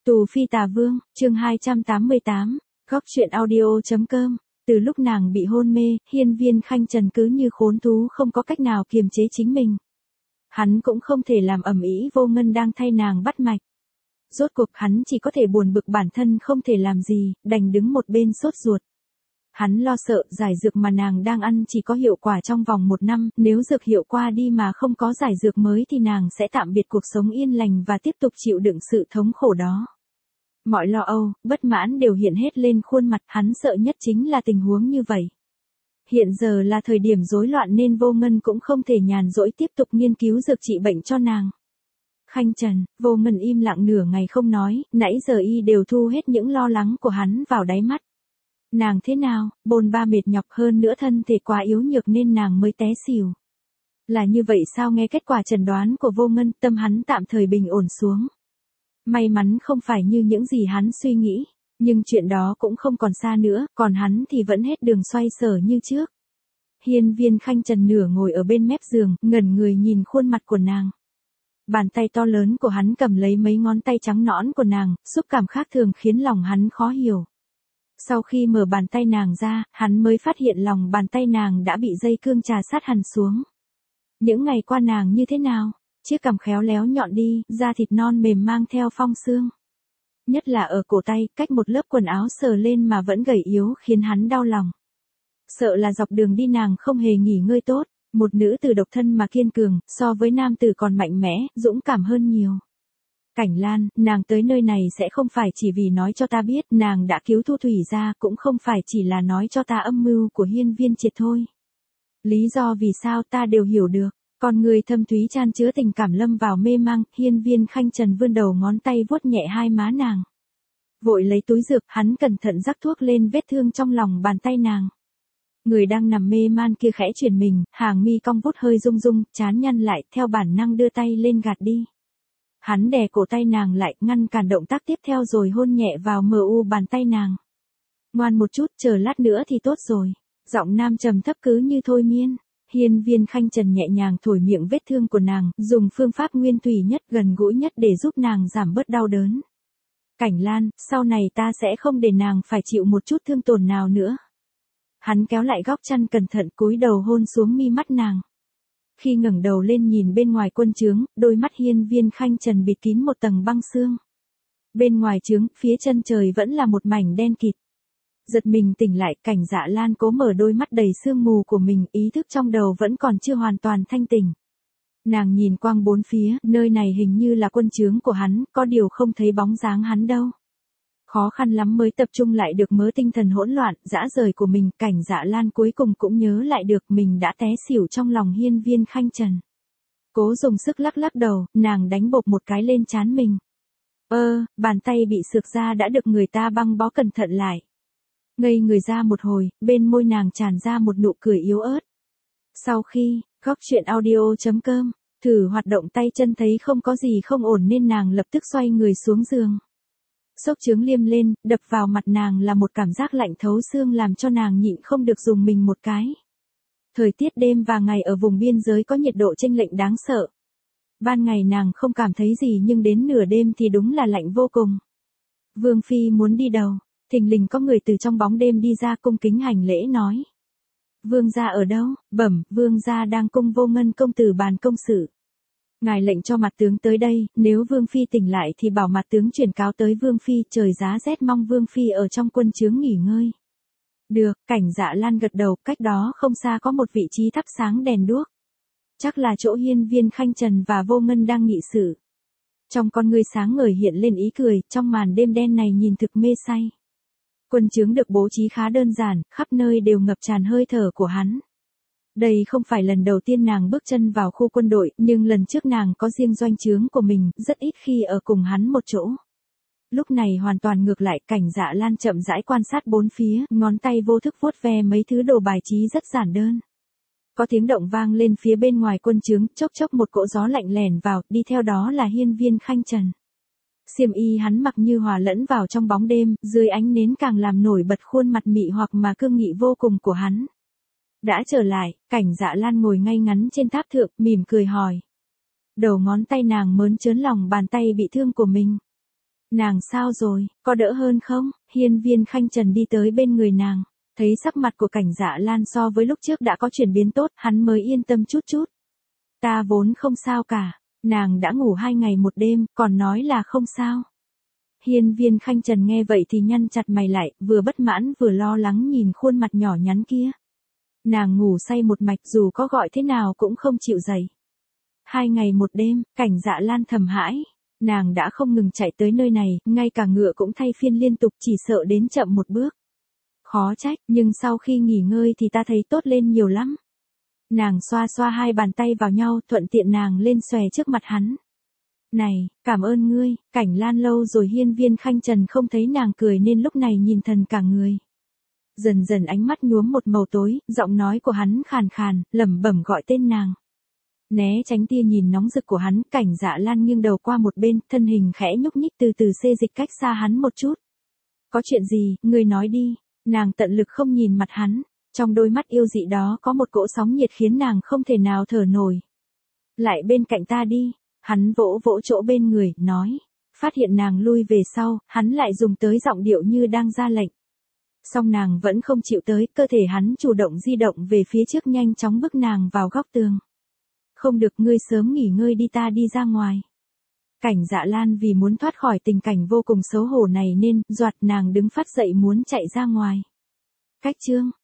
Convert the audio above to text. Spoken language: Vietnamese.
Tù Phi Tà Vương, chương 288, góc truyện audio.com. Từ lúc nàng bị hôn mê, Hiên Viên Khanh Trần cứ như khốn thú không có cách nào kiềm chế chính mình. Hắn cũng không thể làm ầm ĩ Vô Ngân đang thay nàng bắt mạch. Rốt cuộc hắn chỉ có thể buồn bực bản thân không thể làm gì, đành đứng một bên sốt ruột. Hắn lo sợ giải dược mà nàng đang ăn chỉ có hiệu quả trong vòng 1 năm, nếu dược hiệu qua đi mà không có giải dược mới thì nàng sẽ tạm biệt cuộc sống yên lành và tiếp tục chịu đựng sự thống khổ đó. Mọi lo âu, bất mãn đều hiện hết lên khuôn mặt, hắn sợ nhất chính là tình huống như vậy. Hiện giờ là thời điểm rối loạn nên Vô Ngân cũng không thể nhàn rỗi tiếp tục nghiên cứu dược trị bệnh cho nàng. Khanh Trần, Vô Ngân im lặng nửa ngày không nói, nãy giờ y đều thu hết những lo lắng của hắn vào đáy mắt. Nàng thế nào, bồn ba mệt nhọc hơn nữa thân thể quá yếu nhược nên nàng mới té xỉu. Là như vậy sao? Nghe kết quả chẩn đoán của Vô Ngân, tâm hắn tạm thời bình ổn xuống. May mắn không phải như những gì hắn suy nghĩ, nhưng chuyện đó cũng không còn xa nữa, còn hắn thì vẫn hết đường xoay sở như trước. Hiên Viên Khanh Trần nửa ngồi ở bên mép giường, ngẩn người nhìn khuôn mặt của nàng. Bàn tay to lớn của hắn cầm lấy mấy ngón tay trắng nõn của nàng, xúc cảm khác thường khiến lòng hắn khó hiểu. Sau khi mở bàn tay nàng ra, hắn mới phát hiện lòng bàn tay nàng đã bị dây cương trà sát hằn xuống. Những ngày qua nàng như thế nào? Chiếc cằm khéo léo nhọn đi, da thịt non mềm mang theo phong sương. Nhất là ở cổ tay, cách một lớp quần áo sờ lên mà vẫn gầy yếu khiến hắn đau lòng. Sợ là dọc đường đi nàng không hề nghỉ ngơi tốt, một nữ tử độc thân mà kiên cường, so với nam tử còn mạnh mẽ, dũng cảm hơn nhiều. Cảnh Lan, nàng tới nơi này sẽ không phải chỉ vì nói cho ta biết nàng đã cứu Thu Thủy ra, cũng không phải chỉ là nói cho ta âm mưu của Hiên Viên Triệt thôi. Lý do vì sao ta đều hiểu được. Con người thâm thúy chan chứa tình cảm lâm vào mê mang, Hiên Viên Khanh Trần vươn đầu ngón tay vuốt nhẹ hai má nàng. Vội lấy túi dược, hắn cẩn thận rắc thuốc lên vết thương trong lòng bàn tay nàng. Người đang nằm mê man kia khẽ chuyển mình, hàng mi cong vút hơi rung rung, trán nhăn lại, theo bản năng đưa tay lên gạt đi. Hắn đè cổ tay nàng lại, ngăn cản động tác tiếp theo rồi hôn nhẹ vào mờ u bàn tay nàng. Ngoan một chút, chờ lát nữa thì tốt rồi. Giọng nam trầm thấp cứ như thôi miên. Hiên Viên Khanh Trần nhẹ nhàng thổi miệng vết thương của nàng, dùng phương pháp nguyên thủy nhất, gần gũi nhất để giúp nàng giảm bớt đau đớn. Cảnh Lan, sau này ta sẽ không để nàng phải chịu một chút thương tổn nào nữa. Hắn kéo lại góc chăn cẩn thận cúi đầu hôn xuống mi mắt nàng. Khi ngẩng đầu lên nhìn bên ngoài quân trướng, đôi mắt Hiên Viên Khanh Trần bịt kín một tầng băng sương. Bên ngoài trướng, phía chân trời vẫn là một mảnh đen kịt. Giật mình tỉnh lại, Cảnh Dạ Lan cố mở đôi mắt đầy sương mù của mình, ý thức trong đầu vẫn còn chưa hoàn toàn thanh tỉnh. Nàng nhìn quang bốn phía, nơi này hình như là quân trướng của hắn, có điều không thấy bóng dáng hắn đâu. Khó khăn lắm mới tập trung lại được mớ tinh thần hỗn loạn, dã rời của mình, Cảnh Dạ Lan cuối cùng cũng nhớ lại được mình đã té xỉu trong lòng Hiên Viên Khanh Trần. Cố dùng sức lắc lắc đầu, nàng đánh bộp một cái lên trán mình. Bàn tay bị xược ra đã được người ta băng bó cẩn thận lại. Ngây người ra một hồi, bên môi nàng tràn ra một nụ cười yếu ớt. Sau khi, góc truyện audio.com, thử hoạt động tay chân thấy không có gì không ổn nên nàng lập tức xoay người xuống giường. Xốc chướng liêm lên, đập vào mặt nàng là một cảm giác lạnh thấu xương làm cho nàng nhịn không được dùng mình một cái. Thời tiết đêm và ngày ở vùng biên giới có nhiệt độ chênh lệch đáng sợ. Ban ngày nàng không cảm thấy gì nhưng đến nửa đêm thì đúng là lạnh vô cùng. Vương Phi muốn đi đâu? Thình lình có người từ trong bóng đêm đi ra cung kính hành lễ nói. Vương gia ở đâu? Bẩm, vương gia đang cung Vô Ngân công tử bàn công sự. Ngài lệnh cho mặt tướng tới đây, nếu Vương Phi tỉnh lại thì bảo mặt tướng chuyển cáo tới Vương Phi, trời giá rét mong Vương Phi ở trong quân trướng nghỉ ngơi. Được, Cảnh Dạ Lan gật đầu, cách đó không xa có một vị trí thắp sáng đèn đuốc. Chắc là chỗ Hiên Viên Khanh Trần và Vô Ngân đang nghị sự. Trong con ngươi sáng ngời hiện lên ý cười, trong màn đêm đen này nhìn thực mê say. Quân trướng được bố trí khá đơn giản, khắp nơi đều ngập tràn hơi thở của hắn. Đây không phải lần đầu tiên nàng bước chân vào khu quân đội, nhưng lần trước nàng có riêng doanh trướng của mình, rất ít khi ở cùng hắn một chỗ. Lúc này hoàn toàn ngược lại, Cảnh Dạ Lan chậm rãi quan sát bốn phía, ngón tay vô thức vuốt ve mấy thứ đồ bài trí rất giản đơn. Có tiếng động vang lên phía bên ngoài quân trướng, chốc chốc một cỗ gió lạnh lèn vào, đi theo đó là Hiên Viên Khanh Trần. Xiêm y hắn mặc như hòa lẫn vào trong bóng đêm, dưới ánh nến càng làm nổi bật khuôn mặt mị hoặc mà cương nghị vô cùng của hắn. Đã trở lại, Cảnh Dạ Lan ngồi ngay ngắn trên tháp thượng, mỉm cười hỏi. Đầu ngón tay nàng mớn trớn lòng bàn tay bị thương của mình. Nàng sao rồi, có đỡ hơn không? Hiên Viên Khanh Trần đi tới bên người nàng. Thấy sắc mặt của Cảnh Dạ Lan so với lúc trước đã có chuyển biến tốt, hắn mới yên tâm chút chút. Ta vốn không sao cả, nàng đã ngủ 2 ngày 1 đêm, còn nói là không sao. Hiên Viên Khanh Trần nghe vậy thì nhăn chặt mày lại, vừa bất mãn vừa lo lắng nhìn khuôn mặt nhỏ nhắn kia. Nàng ngủ say một mạch dù có gọi thế nào cũng không chịu dậy. 2 ngày 1 đêm, Cảnh Dạ Lan thầm hãi. Nàng đã không ngừng chạy tới nơi này, ngay cả ngựa cũng thay phiên liên tục, chỉ sợ đến chậm một bước. Khó trách, nhưng sau khi nghỉ ngơi thì ta thấy tốt lên nhiều lắm. Nàng xoa xoa 2 bàn tay vào nhau, thuận tiện nàng lên xòe trước mặt hắn. Này, cảm ơn ngươi. Cảnh Lan lâu rồi Hiên Viên Khanh Trần không thấy nàng cười nên lúc này nhìn thần cả người. Dần dần ánh mắt nhuốm một màu tối, giọng nói của hắn khàn khàn, lẩm bẩm gọi tên nàng. Né tránh tia nhìn nóng rực của hắn, Cảnh Dạ Lan nghiêng đầu qua một bên, thân hình khẽ nhúc nhích từ từ xê dịch cách xa hắn một chút. Có chuyện gì, ngươi nói đi. Nàng tận lực không nhìn mặt hắn, trong đôi mắt yêu dị đó có một cỗ sóng nhiệt khiến nàng không thể nào thở nổi. Lại bên cạnh ta đi, hắn vỗ vỗ chỗ bên người, nói. Phát hiện nàng lui về sau, hắn lại dùng tới giọng điệu như đang ra lệnh. Song nàng vẫn không chịu tới, cơ thể hắn chủ động di động về phía trước nhanh chóng bức nàng vào góc tường. Không được, ngươi sớm nghỉ ngơi đi, ta đi ra ngoài. Cảnh Dạ Lan vì muốn thoát khỏi tình cảnh vô cùng xấu hổ này nên, doạt nàng đứng phát dậy muốn chạy ra ngoài. Cách chương